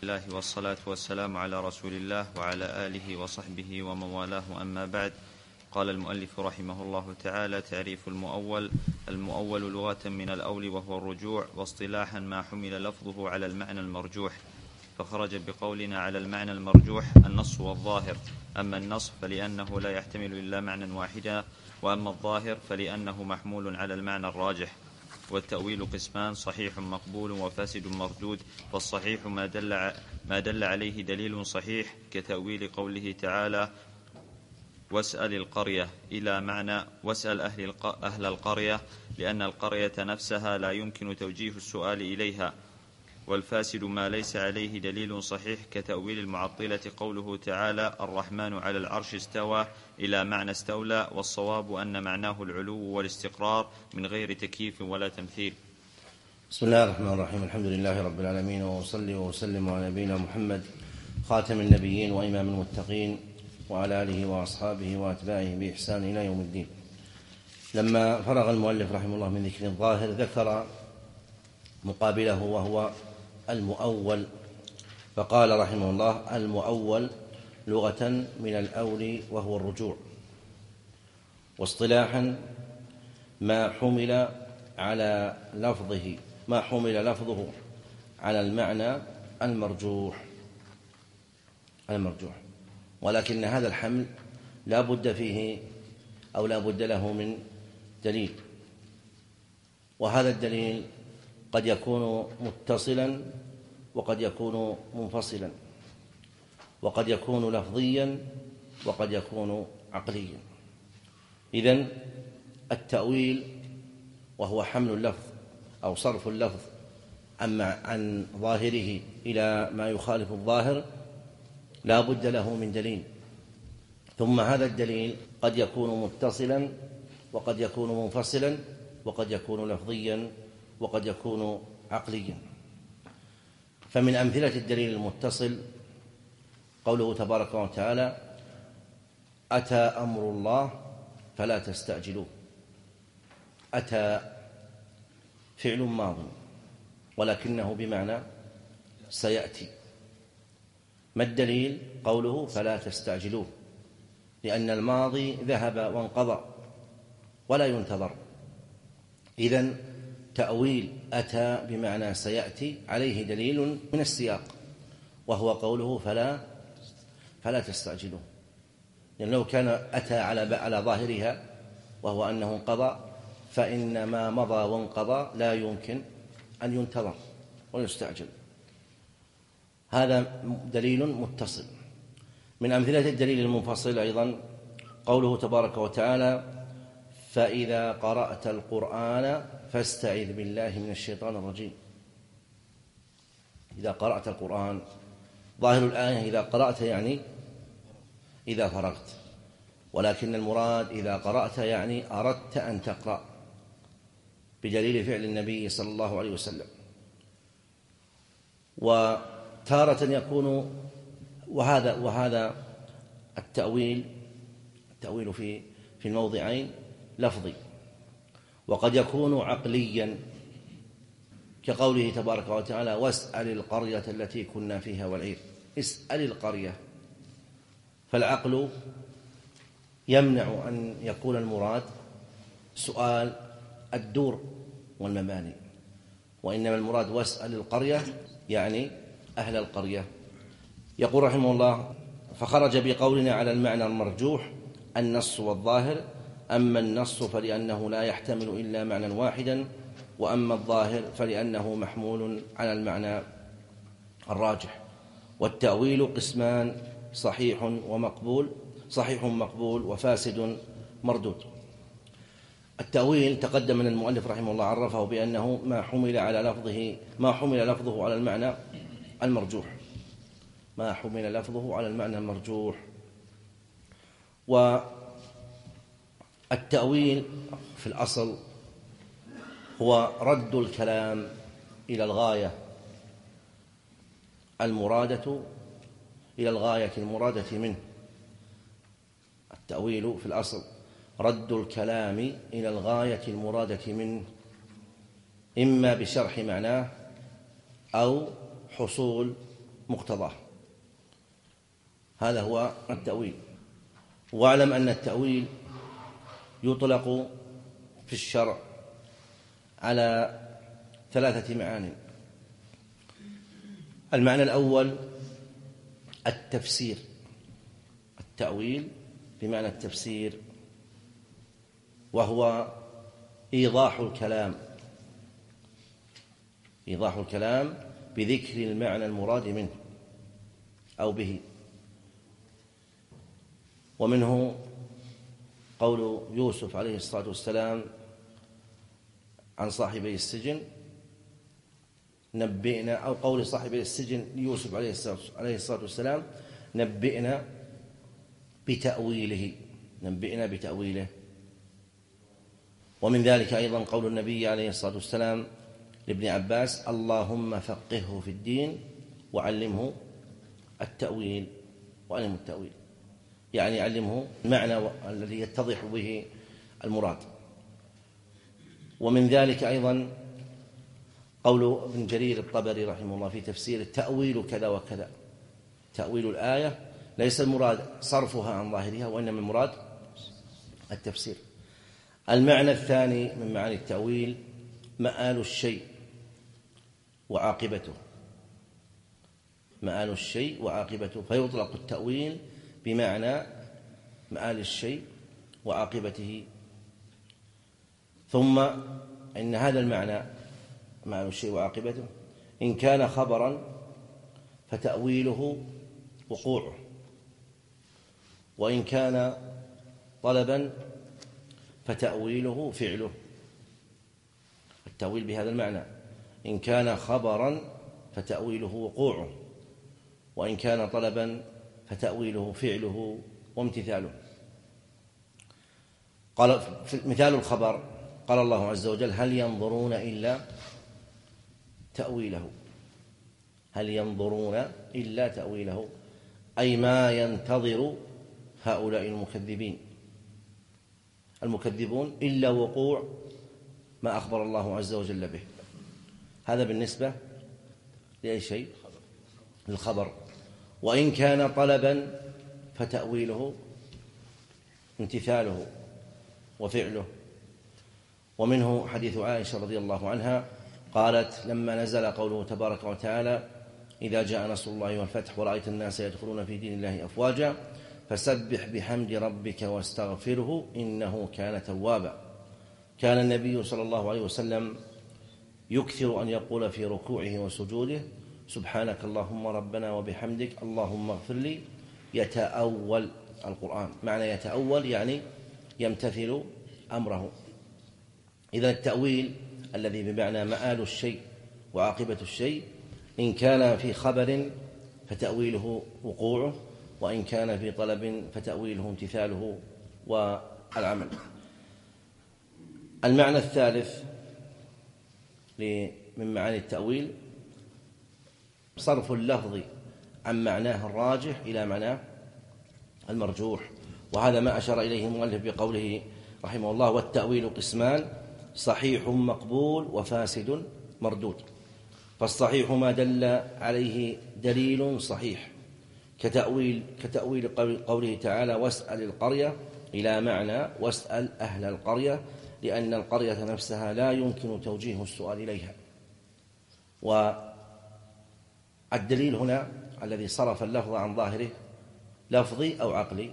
الله والصلاة والسلام على رسول الله وعلى آله وصحبه ومن والاه، أما بعد. قال المؤلف رحمه الله تعالى: تعريف المؤول: المؤول لغة من الأول وهو الرجوع، واصطلاحا ما حمل لفظه على المعنى المرجوح. فخرج بقولنا على المعنى المرجوح النص والظاهر. أما النص فلأنه لا يحتمل إلا معنى واحدا، وأما الظاهر فلأنه محمول على المعنى الراجح. والتأويل قسمان: صحيح مقبول وفاسد مردود. فالصحيح ما دل عليه دليل صحيح، كتأويل قوله تعالى: واسأل القرية، إلى معنى واسأل أهل القرية، لأن القرية نفسها لا يمكن توجيه السؤال إليها. والفاسد ما ليس عليه دليل صحيح، كتأويل المعطلة قوله تعالى: الرحمن على العرش استوى، إلى معنى استولى. والصواب أن معناه العلو والاستقرار من غير تكييف ولا تمثيل. بسم الله الرحمن الرحيم. الحمد لله رب العالمين، وأصلي وأسلم على نبينا محمد خاتم النبيين وإمام المتقين، وعلى آله وأصحابه وأتباعه بإحسان إلى يوم الدين. لما فرغ المؤلف رحمه الله من ذكر الظاهر، ذكر مقابله وهو المؤول، فقال رحمه الله: المؤول لغة من الأول وهو الرجوع، واصطلاحا ما حمل لفظه على المعنى المرجوح. ولكن هذا الحمل لا بد فيه أو لا بد له من دليل، وهذا الدليل قد يكون متصلا وقد يكون منفصلا، وقد يكون لفظيا وقد يكون عقليا. إذن التأويل وهو حمل اللفظ أو صرف اللفظ عن ظاهره إلى ما يخالف الظاهر لا بد له من دليل، ثم هذا الدليل قد يكون متصلا وقد يكون منفصلا وقد يكون لفظيا وقد يكون عقليا. فمن أمثلة الدليل المتصل قوله تبارك وتعالى: أتى أمر الله فلا تستعجلوه. أتى فعل ماض ولكنه بمعنى سيأتي. ما الدليل؟ قوله فلا تستعجلوه، لأن الماضي ذهب وانقضى ولا ينتظر. إذن تأويل أتى بمعنى سيأتي عليه دليل من السياق، وهو قوله فلا تستعجلوه، لأن لو كان أتى على ظاهرها وهو أنه انقضى، فإن ما مضى وانقضى لا يمكن أن ينتظر ويستعجل. هذا دليل متصل. من أمثلة الدليل المنفصل أيضا قوله تبارك وتعالى: فإذا قرأت القرآن فاستعذ بالله من الشيطان الرجيم. إذا قرأت القرآن، ظاهر الآية إذا قرأت يعني إذا فرغت، ولكن المراد إذا قرأت يعني أردت أن تقرأ، بدليل فعل النبي صلى الله عليه وسلم. وتارة يكون وهذا التأويل في الموضعين لفظي، وقد يكون عقليا، كقوله تبارك وتعالى: واسأل القرية التي كنا فيها والعير. اسأل القرية، فالعقل يمنع أن يكون المراد سؤال الدور والمباني، وإنما المراد واسأل القرية يعني أهل القرية. يقول رحمه الله: فخرج بقولنا على المعنى المرجوح النص والظاهر. أما النص فلأنه لا يحتمل إلا معنى واحدا، وأما الظاهر فلأنه محمول على المعنى الراجح. والتأويل قسمان: صحيح مقبول وفاسد مردود. التأويل تقدم من المؤلف رحمه الله عرفه بأنه ما حمل لفظه على المعنى المرجوح. والتأويل في الأصل هو رد الكلام إلى الغاية المرادة منه. التأويل في الأصل رد الكلام إلى الغاية المرادة منه، إما بشرح معناه أو حصول مقتضاه. هذا هو التأويل. واعلم أن التأويل يطلق في الشرع على 3 معاني. المعنى الأول التفسير. التأويل بمعنى التفسير، وهو إيضاح الكلام بذكر المعنى المراد منه أو به. ومنه قول يوسف عليه الصلاة والسلام عن صاحبي السجن نبئنا، أو قول صاحبي السجن ليوسف عليه الصلاة والسلام نبئنا بتأويله. ومن ذلك أيضا قول النبي عليه الصلاة والسلام لابن عباس اللهم فقهه في الدين وعلمه التأويل. يعني علمه المعنى الذي يتضح به المراد. ومن ذلك أيضا قول ابن جرير الطبري رحمه الله في تفسير التأويل كذا وكذا. تأويل الآية ليس المراد صرفها عن ظاهرها، وإنما المراد التفسير. المعنى الثاني من معاني التأويل مآل الشيء وعاقبته. فيطلق التأويل بمعنى مآل الشيء وعاقبته. ثم إن هذا المعنى مآل الشيء وعاقبته إن كان خبرا فتأويله وقوعه، وإن كان طلبا فتأويله فعله. التأويل بهذا المعنى إن كان خبرا فتأويله وقوعه، وإن كان طلبا فتأويله فعله وامتثاله. قال في مثال الخبر قال الله عز وجل هل ينظرون إلا تأويله، أي ما ينتظر هؤلاء المكذبون إلا وقوع ما أخبر الله عز وجل به. هذا بالنسبة لأي شيء؟ للخبر. وإن كان طلبا فتأويله امتثاله وفعله. ومنه حديث عائشة رضي الله عنها قالت لما نزل قوله تبارك وتعالى إذا جاء نصر الله والفتح ورأيت الناس يدخلون في دين الله أفواجا فسبح بحمد ربك واستغفره إنه كان توابا. كان النبي صلى الله عليه وسلم يكثر أن يقول في ركوعه وسجوده سبحانك اللهم ربنا وبحمدك اللهم اغفر لي، يتأول القرآن. معنى يتأول يعني يمتثل أمره. إذا التأويل الذي بمعنى مآل الشيء وعاقبة الشيء إن كان في خبر فتأويله وقوعه، وإن كان في طلب فتأويله امتثاله والعمل. المعنى الثالث من معاني التأويل صرف اللفظ عن معناه الراجح إلى معناه المرجوح. وهذا ما أشار إليه المؤلف بقوله رحمه الله والتأويل قسمان صحيح مقبول وفاسد مردود. فالصحيح ما دل عليه دليل صحيح كتأويل قوله تعالى واسأل القرية إلى معنى واسأل أهل القرية، لأن القرية نفسها لا يمكن توجيه السؤال إليها. والدليل هنا الذي صرف اللفظ عن ظاهره لفظي أو عقلي؟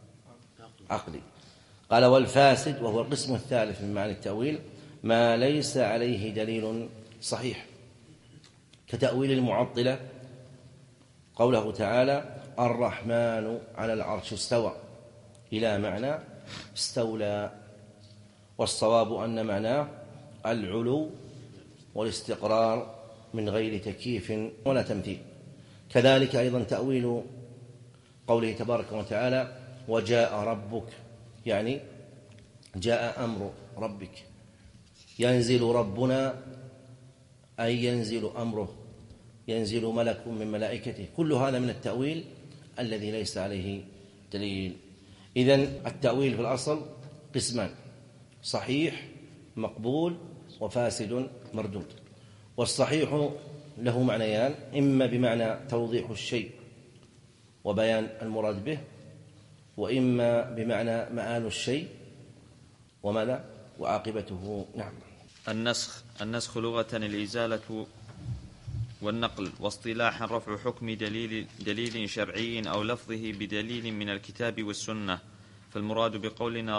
قال والفاسد وهو القسم الثالث من معنى التأويل ما ليس عليه دليل صحيح كتأويل المعطلة قوله تعالى الرحمن على العرش استوى إلى معنى استولى، والصواب أن معناه العلو والاستقرار من غير تكييف ولا تمثيل. كذلك أيضا تأويل قوله تبارك وتعالى وجاء ربك، يعني جاء أمر ربك. ينزل ربنا أي ينزل أمره، ينزل ملك من ملائكته. كل هذا من التأويل الذي ليس عليه دليل. إذن التأويل في الأصل قسمان صحيح مقبول وفاسد مردود. والصحيح له معنيان: إما بمعنى توضيح الشيء وبيان المراد به، وإما بمعنى مآل الشيء وماذا وعاقبته. نعم. النسخ لغة الإزالة والنقل، واصطلاحا رفع حكم دليل شرعي أو لفظه بدليل من الكتاب والسنة. فالمراد بقولنا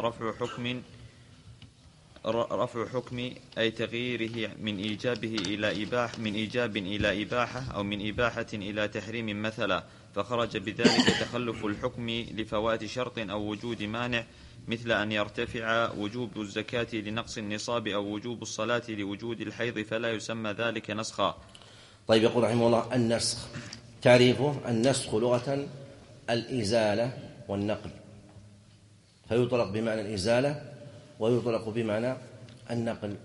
رفع حكم أي تغييره من إيجاب إلى إباحة، أو من إباحة إلى تحريم مثلا، فخرج بذلك تخلف الحكم لفوات شرط أو وجود مانع، مثل أن يرتفع وجوب الزكاة لنقص النصاب أو وجوب الصلاة لوجود الحيض، فلا يسمى ذلك نسخا. طيب، يقول رحمه الله: النسخ تعريفه: النسخ لغة الإزالة والنقل، فيطلق بمعنى الإزالة ويطلق بمعنى النقل.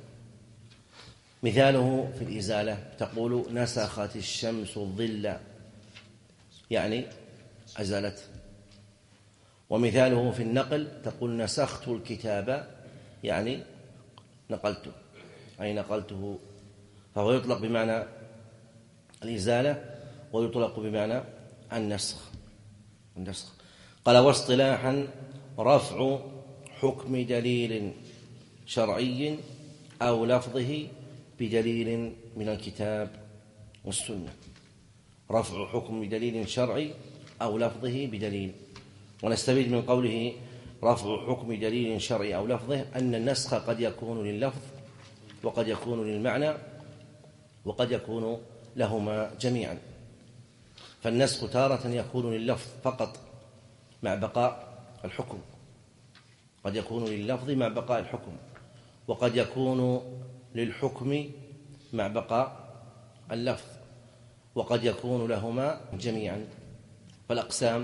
مثاله في الإزالة: تقول نسخت الشمس الظل، يعني أزالته. ومثاله في النقل: تقول نسخت الكتاب، يعني نقلته، أي نقلته. فهو يطلق بمعنى الإزالة ويطلق بمعنى النسخ. قال: واصطلاحا رفع حكم دليل شرعي أو لفظه بدليل من الكتاب والسنة. رفع حكم دليل شرعي أو لفظه بدليل. ونستفيد من قوله رفع حكم دليل شرعي أو لفظه أن النسخ قد يكون لللفظ وقد يكون للمعنى وقد يكون لهما جميعا. فالنسخ تارة يكون لللفظ فقط مع بقاء الحكم، قد يكون لللفظ مع بقاء الحكم، وقد يكون للحكم مع بقاء اللفظ، وقد يكون لهما جميعا. فالأقسام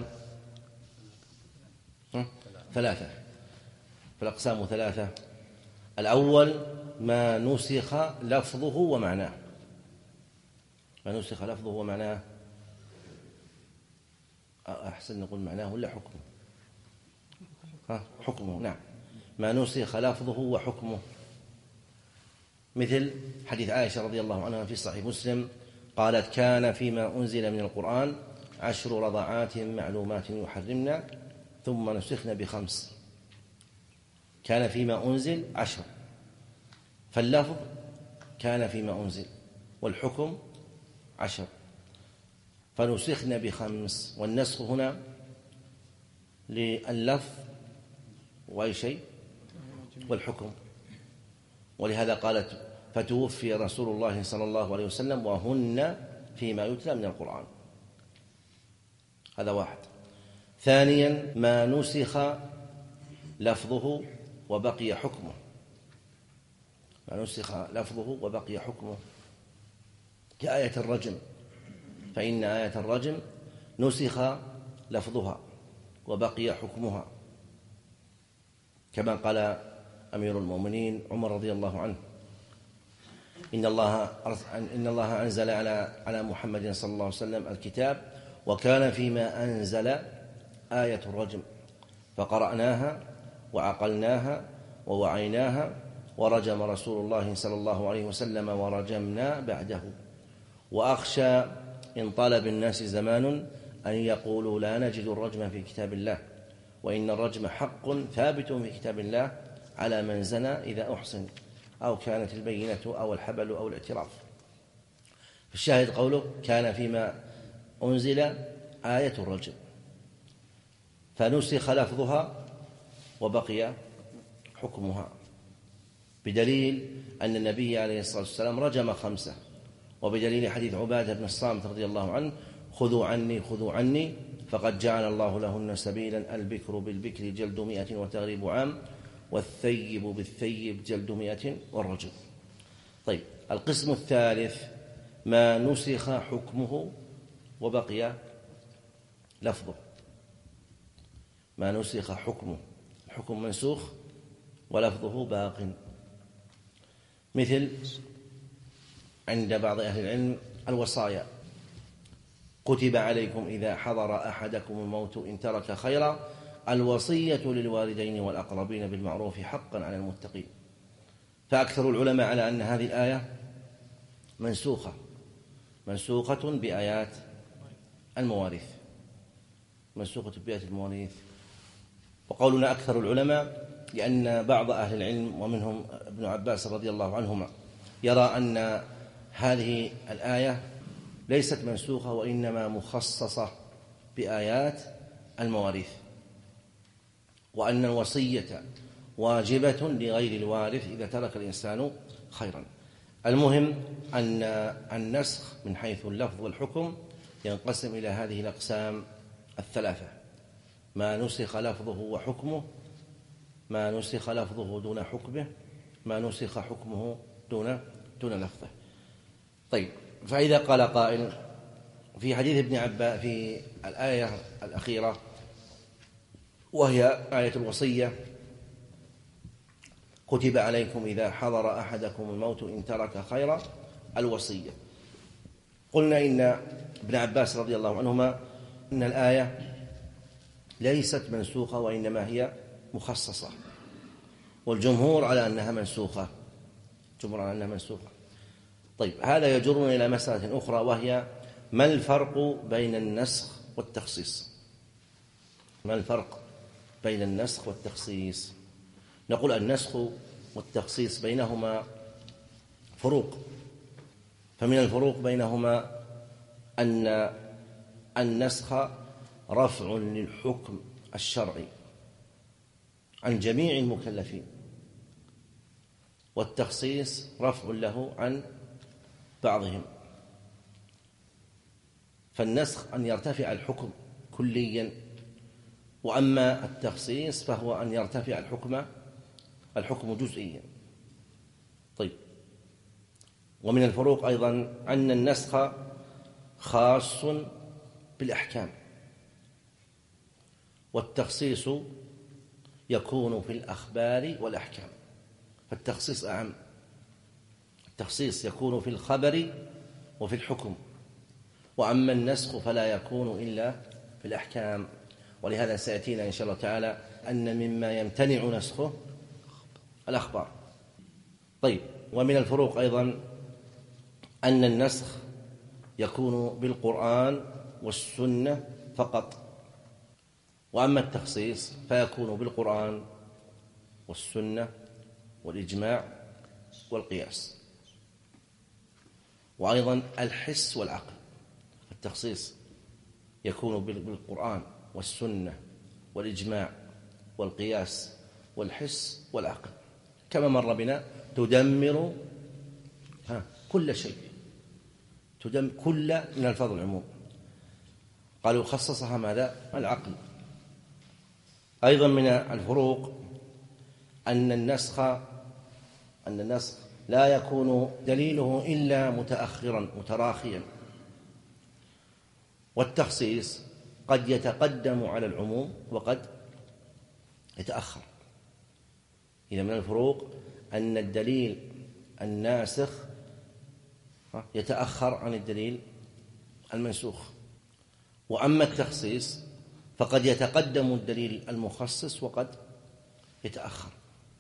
ثلاثة. الأول ما نسخ لفظه ومعناه. أحسن نقول معناه ولا حكمه؟ حكمه. نعم، ما نسخ لفظه وحكمه. مثل حديث عائشة رضي الله عنها في صحيح مسلم قالت: كان فيما أنزل من القرآن 10 رضعات معلومات يحرمنا ثم نسخنا ب5. كان فيما أنزل 10، فاللفظ كان فيما أنزل والحكم 10، فنسخنا ب5. والنسخ هنا لللفظ وأي شيء والحكم. ولهذا قالت: فتوفي رسول الله صلى الله عليه وسلم وهن فيما يتلى من القرآن. هذا واحد. ثانيا ما نسخ لفظه وبقي حكمه. كآية الرجم، فإن آية الرجم نسخ لفظها وبقي حكمها، كما قال أمير المؤمنين عمر رضي الله عنه: إن الله أنزل على محمد صلى الله عليه وسلم الكتاب، وكان فيما أنزل آية الرجم، فقرأناها وعقلناها ووعيناها، ورجم رسول الله صلى الله عليه وسلم ورجمنا بعده. وأخشى إن طال بالناس زمان أن يقولوا لا نجد الرجم في كتاب الله، وإن الرجم حق ثابت في كتاب الله على من زنى إذا أحصن، أو كانت البينة أو الحبل أو الاعتراف. الشاهد قوله: كان فيما أنزل آية الرجم، فنسخ لفظها وبقي حكمها، بدليل أن النبي عليه الصلاة والسلام رجم 5، وبدليل حديث عبادة بن الصامت رضي الله عنه: خذوا عني فقد جعل الله لهن سبيلا، البكر بالبكر جلد 100 وتغريب عام، والثيب بالثيب جلد 100 والرجم. طيب، القسم الثالث ما نسخ حكمه وبقي لفظه. الحكم منسوخ ولفظه باق. مثل عند بعض أهل العلم الوصايا: كتب عليكم إذا حضر أحدكم الموت إن ترك خيرا الوصية للوالدين والأقربين بالمعروف حقا على المتقين. فأكثر العلماء على أن هذه الآية منسوخة منسوخة بآيات المواريث، منسوخة بآيات المواريث. وقولنا أكثر العلماء، لأن بعض أهل العلم ومنهم ابن عباس رضي الله عنهما يرى أن هذه الآية ليست منسوخة وإنما مخصصة بآيات المواريث، وأن الوصية واجبة لغير الوارث إذا ترك الإنسان خيرا. المهم أن النسخ من حيث اللفظ والحكم ينقسم إلى هذه الأقسام الثلاثة: ما نسخ لفظه وحكمه، ما نسخ لفظه دون حكمه، ما نسخ حكمه دون لفظه. طيب، فإذا قال قائل في حديث ابن عباس في الآية الأخيرة وهي آية الوصية: كتب عليكم إذا حضر أحدكم الموت إن ترك خيرا الوصية، قلنا إن ابن عباس رضي الله عنهما إن الآية ليست منسوخة وإنما هي مخصصة، والجمهور على أنها منسوخة، الجمهور على أنها منسوخة. طيب، هذا يجرنا إلى مسألة أخرى، وهي ما الفرق بين النسخ والتخصيص؟ ما الفرق بين النسخ والتخصيص؟ نقول النسخ والتخصيص بينهما فروق، فمن الفروق بينهما أن النسخ رفع للحكم الشرعي عن جميع المكلفين، والتخصيص رفع له عن بعضهم. فالنسخ أن يرتفع الحكم كليا، وأما التخصيص فهو أن يرتفع الحكم جزئيا. طيب، ومن الفروق أيضا أن النسخ خاص بالأحكام، والتخصيص يكون في الأخبار والأحكام. فالتخصيص أعم، التخصيص يكون في الخبر وفي الحكم، وأما النسخ فلا يكون إلا في الأحكام. ولهذا سيأتينا إن شاء الله تعالى أن مما يمتنع نسخه الأخبار. طيب، ومن الفروق أيضا أن النسخ يكون بالقرآن والسنة فقط، وأما التخصيص فيكون بالقرآن والسنة والإجماع والقياس، وأيضا الحس والعقل. التخصيص يكون بالقرآن والسنة والإجماع والقياس والحس والعقل، كما مر بنا تدمر كل شيء، تدمر كل من الفظ العموم. قالوا خصصها ماذا؟ العقل. أيضا من الفروق أن النسخ لا يكون دليله إلا متأخرا متراخيا، والتخصيص قد يتقدم على العموم وقد يتأخر. إذا من الفروق أن الدليل الناسخ يتأخر عن الدليل المنسوخ، وأما التخصيص فقد يتقدم الدليل المخصص وقد يتأخر.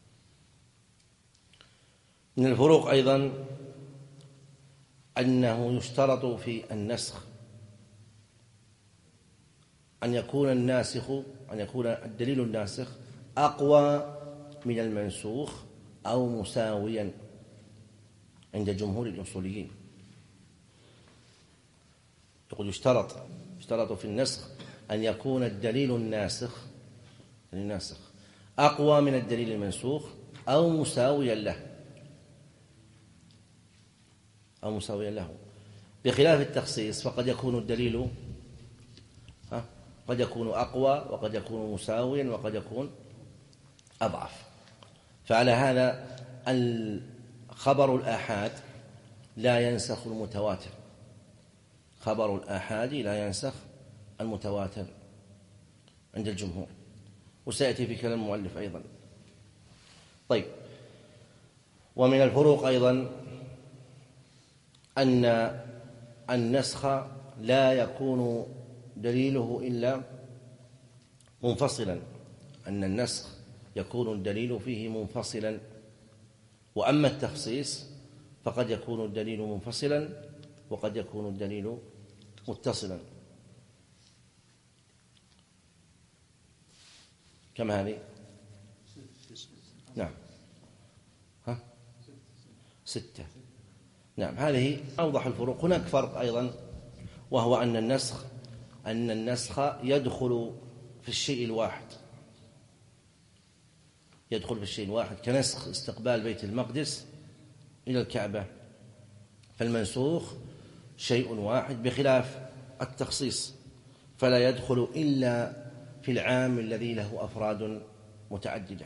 من الفروق أيضا أنه يشترط في النسخ أن يكون الدليل الناسخ أقوى من المنسوخ أو مساويا عند جمهور الأصوليين. يقول يشترط في النسخ أن يكون الدليل الناسخ أقوى من الدليل المنسوخ أو مساويا له، بخلاف التخصيص فقد يكون الدليل قد يكون أقوى وقد يكون مساويا وقد يكون أضعف. فعلى هذا خبر الآحاد لا ينسخ المتواتر، خبر الآحاد لا ينسخ المتواتر عند الجمهور، وسيأتي في كلام المؤلف أيضا. طيب، ومن الفروق أيضا أن النسخ لا يكون دليله إلا منفصلا، أن النسخ يكون الدليل فيه منفصلا، وأما التخصيص فقد يكون الدليل منفصلا وقد يكون الدليل متصلا. كم هذه؟ نعم 6. نعم هذه أوضح الفروق. هناك فرق أيضا، وهو أن النسخ يدخل في الشيء الواحد، يدخل في الشيء الواحد كنسخ استقبال بيت المقدس إلى الكعبة، فالمنسوخ شيء واحد بخلاف التخصيص، فلا يدخل إلا في العام الذي له أفراد متعددة.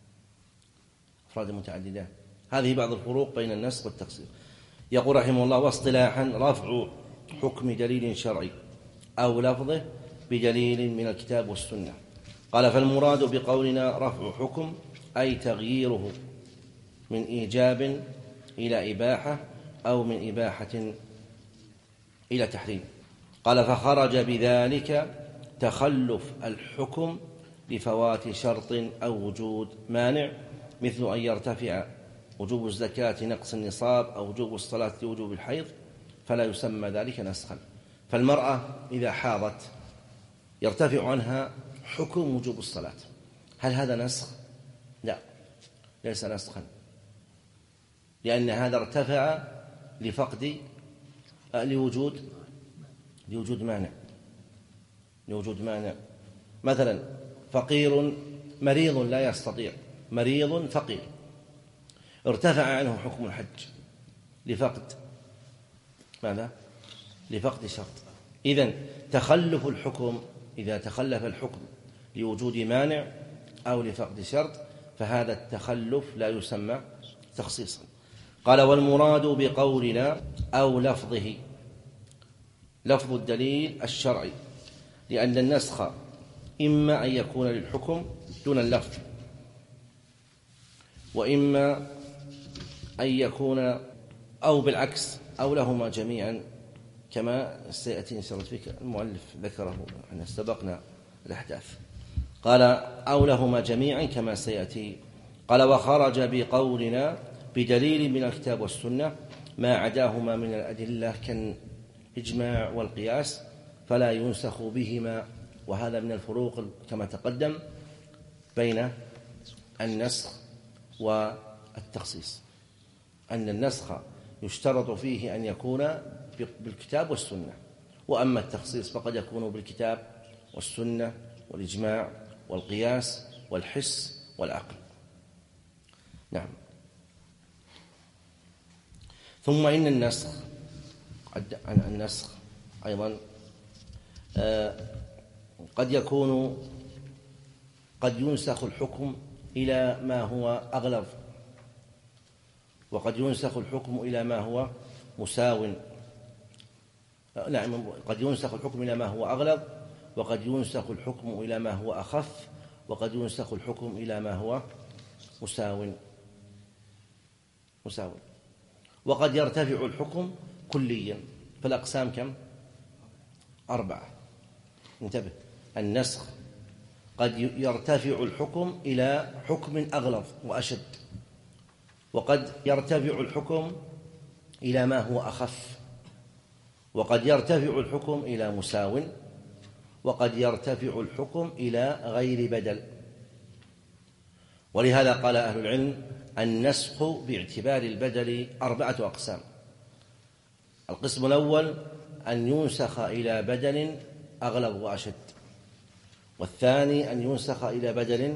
هذه بعض الفروق بين النسخ والتخصيص. يقول رحمه الله: واصطلاحا رفع حكم دليل شرعي أو لفظه بدليل من الكتاب والسنة. قال: فالمراد بقولنا رفع حكم أي تغييره من إيجاب إلى إباحة أو من إباحة إلى تحريم. قال: فخرج بذلك تخلف الحكم لفوات شرط أو وجود مانع، مثل أن يرتفع وجوب الزكاة نقص النصاب أو وجوب الصلاة لوجوب الحيض، فلا يسمى ذلك نسخا. فالمرأة إذا حاضت يرتفع عنها حكم وجوب الصلاة، هل هذا نسخ؟ لا، ليس نسخا، لأن هذا ارتفع لفقد لوجود مانع. مثلا فقير مريض لا يستطيع، مريض فقير، ارتفع عنه حكم الحج لفقد ماذا؟ لفقد شرط. إذن تخلف الحكم، إذا تخلف الحكم لوجود مانع أو لفقد شرط، فهذا التخلف لا يسمى تخصيصا. قال: والمراد بقولنا أو لفظه لفظ الدليل الشرعي، لأن النسخ إما أن يكون للحكم دون اللفظ، وإما أن يكون أو بالعكس أو لهما جميعا، كما سيأتي إن شاء الله فيك المؤلف ذكره، أن استبقنا الأحداث. قال: أو لهما جميعا كما سيأتي. قال: وخرج بقولنا بدليل من الكتاب والسنة ما عداهما من الأدلة كالإجماع والقياس، فلا ينسخ بهما. وهذا من الفروق كما تقدم بين النسخ والتخصيص، أن النسخ يشترط فيه أن يكون بالكتاب والسنة، وأما التخصيص فقد يكون بالكتاب والسنة والإجماع والقياس والحس والعقل. نعم. ثم إن النسخ أيضا قد ينسخ الحكم إلى ما هو أغلظ، وقد ينسخ الحكم إلى ما هو مساو. نعم، قد ينسخ الحكم إلى ما هو أغلظ، وقد ينسخ الحكم إلى ما هو أخف، وقد ينسخ الحكم إلى ما هو مساو. وقد يرتفع الحكم كليا. فالأقسام كم؟ 4. انتبه، النسخ قد يرتفع الحكم إلى حكم أغلظ وأشد، وقد يرتفع الحكم إلى ما هو أخف، وقد يرتفع الحكم إلى مساو، وقد يرتفع الحكم إلى غير بدل. ولهذا قال أهل العلم: النسخ باعتبار البدل 4 أقسام. القسم الأول أن ينسخ إلى بدل أغلظ وأشد، والثاني أن ينسخ إلى بدل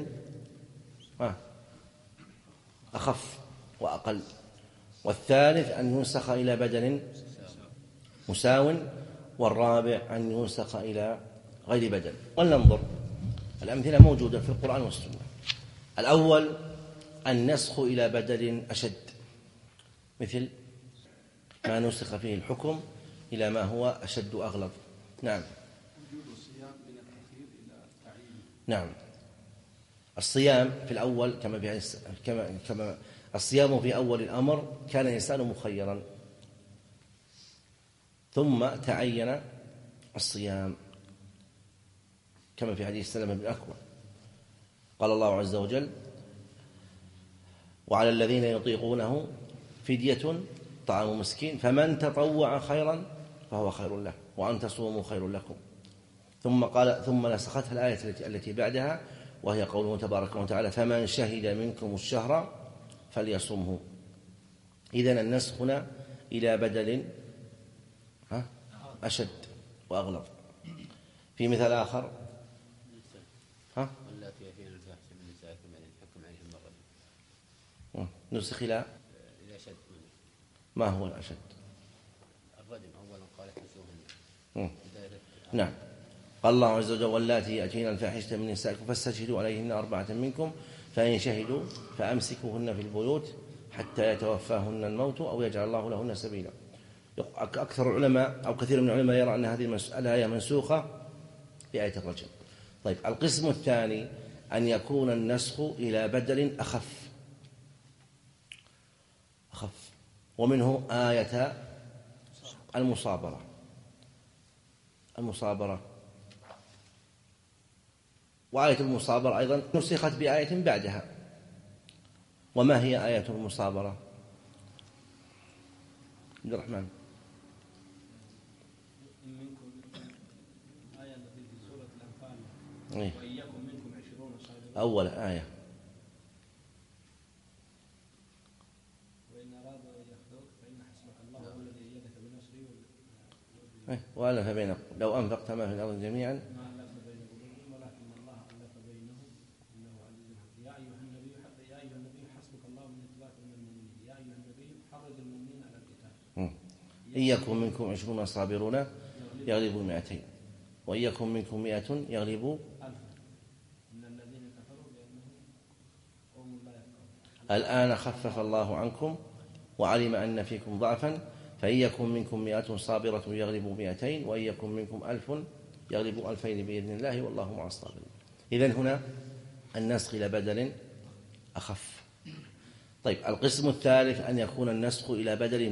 أخف وأقل، والثالث أن ينسخ إلى بدل مساو، والرابع أن ينسخ إلى غير بدل. ولننظر، الأمثلة موجودة في القرآن والسنة. الأول النسخ إلى بدل أشد، مثل ما نسخ فيه الحكم إلى ما هو أشد أغلظ. نعم. نعم، الصيام في الأول كما الصيام في أول الأمر كان الإنسان مخيرا، ثم تعين الصيام، كما في حديث سلمة بن الأكوع قال الله عز وجل: وعلى الذين يطيقونه فدية طعام مسكين، فمن تطوع خيرا فهو خير له، وأن تصوموا خير لكم. ثم قال ثم نسختها الآية التي بعدها، وهي قوله تبارك وتعالى فمن شهد منكم الشهر فليصمه. إذن النسخ هنا إلى بدل أشد وأغلظ. في مثال آخر نسخ إلى ما هو الأشد؟ الرجم أولا قال حسوهن. نعم، قال الله عز وجل واللاتي يأتين الفاحشة من نسائكم فاستشهدوا عليهن 4 منكم فإن شهدوا فأمسكوهن في البيوت حتى يتوفاهن الموت أو يجعل الله لهن سبيلا. أكثر العلماء أو كثير من العلماء يرى أن هذه الآية منسوخة بآية الرجم. طيب، القسم الثاني أن يكون النسخ إلى بدل أخف، ومنه آية المصابرة. وآية المصابرة أيضا نسخت بآية بعدها. وما هي آية المصابرة؟ عبد الرحمن. آية التي في سورة الأنفال وإياكم منكم 20 صابرون، أول آية. وإن أرادوا أن يخذوك فإن حسبك الله هو الذي أيدك بنصره وألف بينهم لو أنفقت ما في الأرض جميعا ما ألف بين قلوبهم ولكن الله ألف بينهم إنه عزيز حكيم. يا أيها النبي حسبك الله من اتباعك من المؤمنين. يا أيها النبي حرض المؤمنين على القتال. إن يكن منكم 20 صابرون يغلبوا 200 وإن يكن منكم 100 يغلبوا 1000. إن الذين كفروا بأنهم قوم لا يفقهون. الآن خفف الله عنكم وعلم أن فيكم ضعفا فإن يكن منكم 100 صابرة يغلبوا 200 وإن يكن منكم 1000 يغلبوا 2000 بإذن الله والله مع الصابرين. إذن هنا النسخ إلى بدل أخف. طيب، القسم الثالث أن يكون النسخ إلى بدل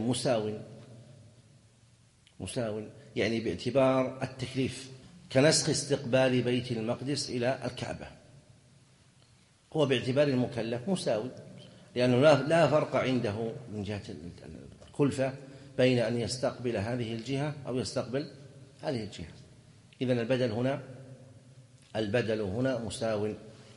مساو، يعني باعتبار التكليف، كنسخ استقبال بيت المقدس إلى الكعبة، هو باعتبار المكلف مساوي، لأنه لا فرق عنده من جهة الكلفة بين أن يستقبل هذه الجهة أو يستقبل هذه الجهة. إذن البدل هنا مساو.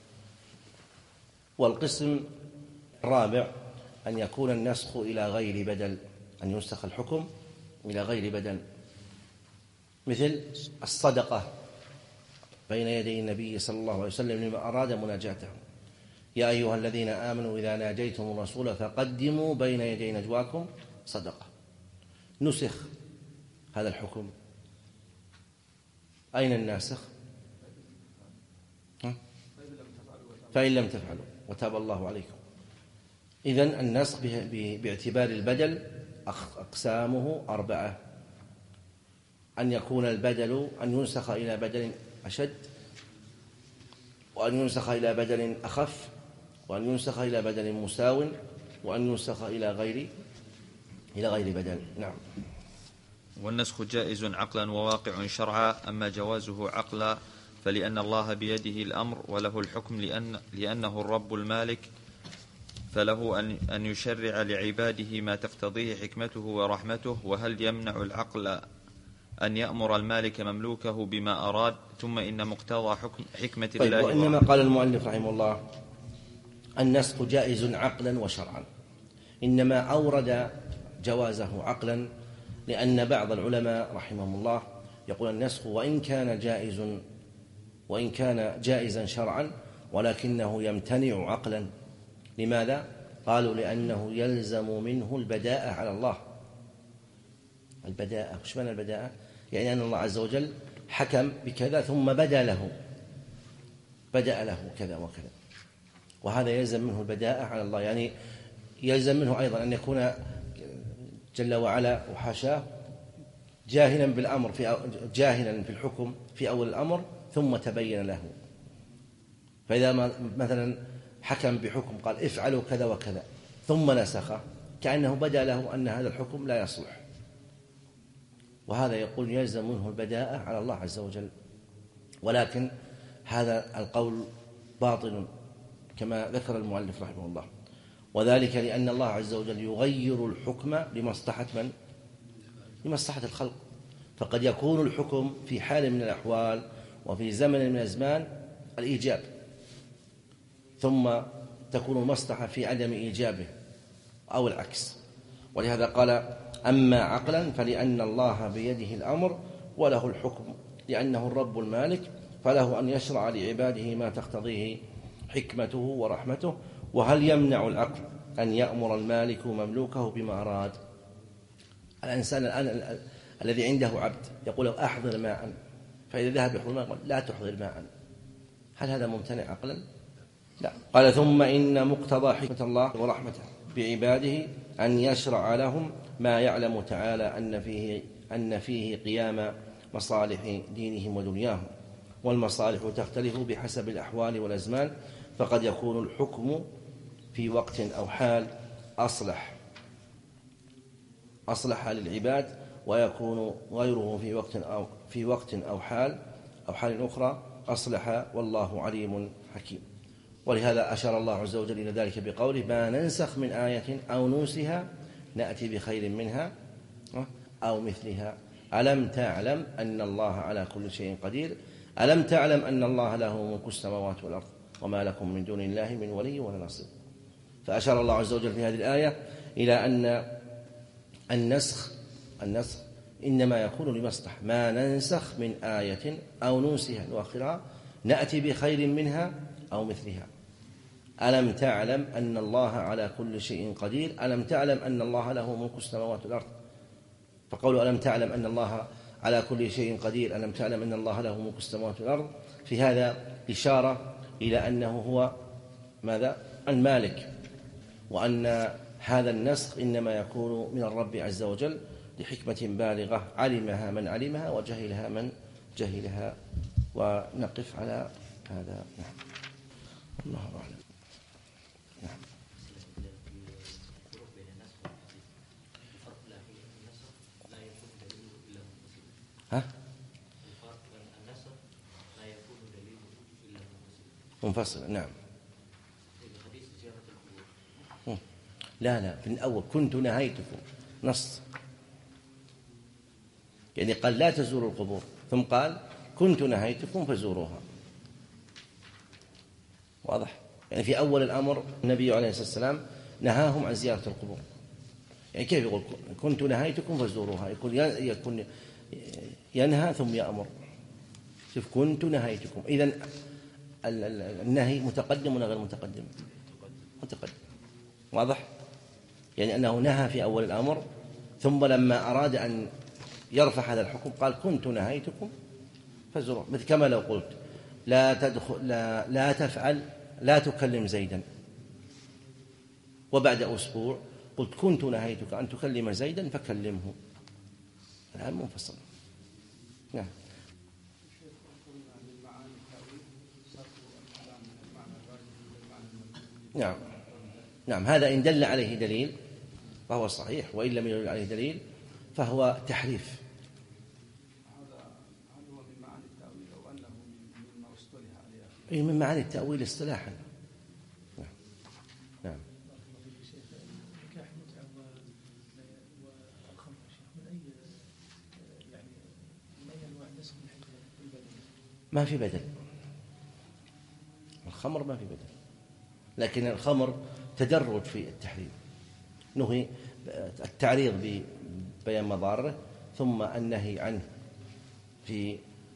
والقسم الرابع أن يكون النسخ إلى غير بدل، أن ينسخ الحكم إلى غير بدل، مثل الصدقة بين يدي النبي صلى الله عليه وسلم لما أراد مناجاته. يا أيها الذين آمنوا إذا ناجيتم الرسول فقدموا بين يدي نجواكم صدقة. نسخ هذا الحكم. أين الناسخ؟ فإن لم تفعلوا وتاب الله عليكم. إذن النسخ باعتبار البدل أقسامه 4: أن يكون البدل أن ينسخ إلى بدل أشد، وأن ينسخ إلى بدل أخف، وأن ينسخ إلى بدل مساو، وأن ينسخ إلى غير بدل. نعم. والنسخ جائز عقلا وواقع شرعا، أما جوازه عقلا فلأن الله بيده الأمر وله الحكم لأنه الرب المالك، فله أن يشرع لعباده ما تقتضيه حكمته ورحمته. وهل يمنع العقل أن يأمر المالك مملوكه بما أراد؟ ثم إن مقتضى حكمة الله. وإنما قال المؤلف رحمه الله النسخ جائز عقلا وشرعا، إنما أورد جوازه عقلا لأن بعض العلماء رحمهم الله يقول النسخ وإن كان جائزا شرعا ولكنه يمتنع عقلا. لماذا؟ قالوا لأنه يلزم منه البداءة على الله. البداءة، وش معنى البداءة؟ يعني أن الله عز وجل حكم بكذا ثم بدأ له كذا وكذا، وهذا يلزم منه البداءة على الله. يعني يلزم منه أيضا أن يكون جل وعلا وحاشاه جاهلا بالأمر جاهلا في الحكم في أول الأمر ثم تبين له. فإذا مثلا حكم بحكم قال افعلوا كذا وكذا ثم نسخه، كأنه بدأ له أن هذا الحكم لا يصلح، وهذا يقول يلزم منه البداءة على الله عز وجل. ولكن هذا القول باطل كما ذكر المؤلف رحمه الله. وذلك لأن الله عز وجل يغير الحكم لمصلحة من؟ لمصلحة الخلق. فقد يكون الحكم في حال من الأحوال وفي زمن من الأزمان الإيجاب، ثم تكون المصلحة في عدم إيجابه أو العكس. ولهذا قال: أما عقلا فلأن الله بيده الأمر وله الحكم، لأنه الرب المالك فله أن يشرع لعباده ما تقتضيه حكمته ورحمته. وهل يمنع العقل أن يأمر المالك مملوكه بما أراد؟ الإنسان الآن الذي عنده عبد يقول له: أحضر ماء، فإذا ذهب يحضر ماء قال: لا تحضر ماء. هل هذا ممتنع عقلا؟ لا. قال: ثم إن مقتضى حكمة الله ورحمته بعباده أن يشرع لهم ما يعلم تعالى أن فيه قيام مصالح دينهم ودنياهم، والمصالح تختلف بحسب الأحوال والأزمان، فقد يكون الحكم في وقت أو حال أصلح للعباد، ويكون غيره في وقت أو حال أخرى أصلح، والله عليم حكيم. ولهذا أشار الله عز وجل إلى ذلك بقوله: ما ننسخ من آية أو ننسها نأتي بخير منها أو مثلها. ألم تعلم أن الله على كل شيء قدير؟ ألم تعلم أن الله له ملك السماوات والأرض وما لكم من دون الله من ولي ولا نصير. فأشار الله عز وجل في هذه الآية إلى أن النسخ إنما يكون لمصلحة. ما ننسخ من آية أو ننسها نؤخرها نأتي بخير منها أو مثلها. ألم تعلم أن الله على كل شيء قدير؟ ألم تعلم أن الله له ملك السماوات والأرض. فقولوا: ألم تعلم أن الله على كل شيء قدير، ألم تعلم أن الله له ملك السماوات والأرض، في هذا إشارة إلى أنه هو ماذا؟ المالك، وأن هذا النسخ إنما يكون من الرب عز وجل لحكمة بالغة علمها من علمها وجهلها من جهلها. ونقف على هذا. نعم. الله أعلم. نعم. ها؟ منفصل. نعم. لا في الأول كنت نهيتكم نص، يعني قال: لا تزوروا القبور، ثم قال: كنت نهيتكم فزوروها. واضح؟ يعني في أول الأمر النبي عليه الصلاة والسلام نهاهم عن زيارة القبور. يعني كيف يقول كنت نهيتكم فزوروها؟ يكون ينهى ثم يأمر. شوف، كنت نهيتكم، إذن النهي متقدم ولا غير متقدم؟ متقدم. واضح؟ يعني أنه نهى في أول الأمر، ثم لما أراد أن يرفع هذا الحكم قال: كنت نهيتكم فزوروا. مثل كما لو قلت: لا تفعل، لا تكلم زيدا، وبعد أسبوع قلت: كنت نهيتك أن تكلم زيدا فكلمه. الآن منفصل. نعم. نعم. هذا إن دل عليه دليل فهو صحيح، وإن لم يدل عليه دليل فهو تحريف. هل هو من معاني التأويل أو أنه مما اصطلح عليه؟ أي من معاني التأويل اصطلاحا. نعم. نكاح متعة والخمر من أي أنواع النسخ من حيث البدل؟ ما في بدل. الخمر ما في بدل، لكن الخمر تدرج في التحريم. نهي التعريض ببيان مضاره، ثم النهي عنه في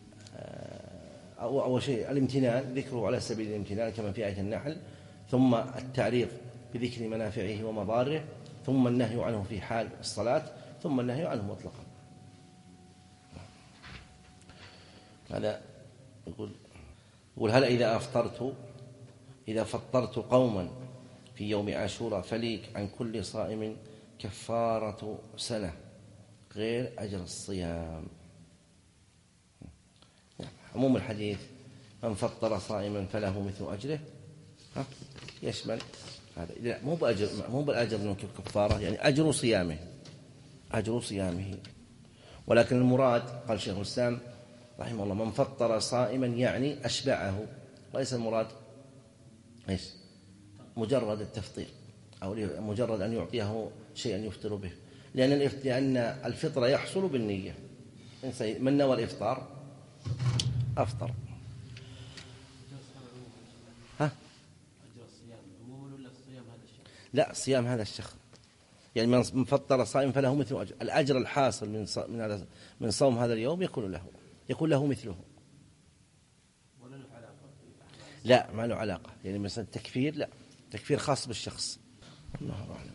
أول شيء الامتنان، ذكره على سبيل الامتنان كما في آية النحل، ثم التعريض بذكر منافعه ومضاره، ثم النهي عنه في حال الصلاة، ثم النهي عنه مطلقا. هذا يقول: هل إذا فطرت قوما في يوم عاشوراء فلي عن كل صائم كفارة سنة غير أجر الصيام. عموم الحديث: من فطر صائما فله مثل أجره، يشمل هذا. مو بالأجر أنه كفارة، يعني أجر صيامه. ولكن المراد، قال شيخ الإسلام رحمه الله: من فطر صائما يعني أشبعه، وليس المراد مجرد التفطير. أو مجرد أن يعطيه شيئا يفطر به، لأن الفطر يحصل بالنية. من نوى الإفطار أفطر. ها؟ لا، صيام هذا الشخص، يعني من فطر صائم فله مثل أجر. الأجر الحاصل من صوم هذا اليوم يكون له مثله. لا، ما له علاقة، يعني مثلا التكفير لا، تكفير خاص بالشخص. الله أعلم.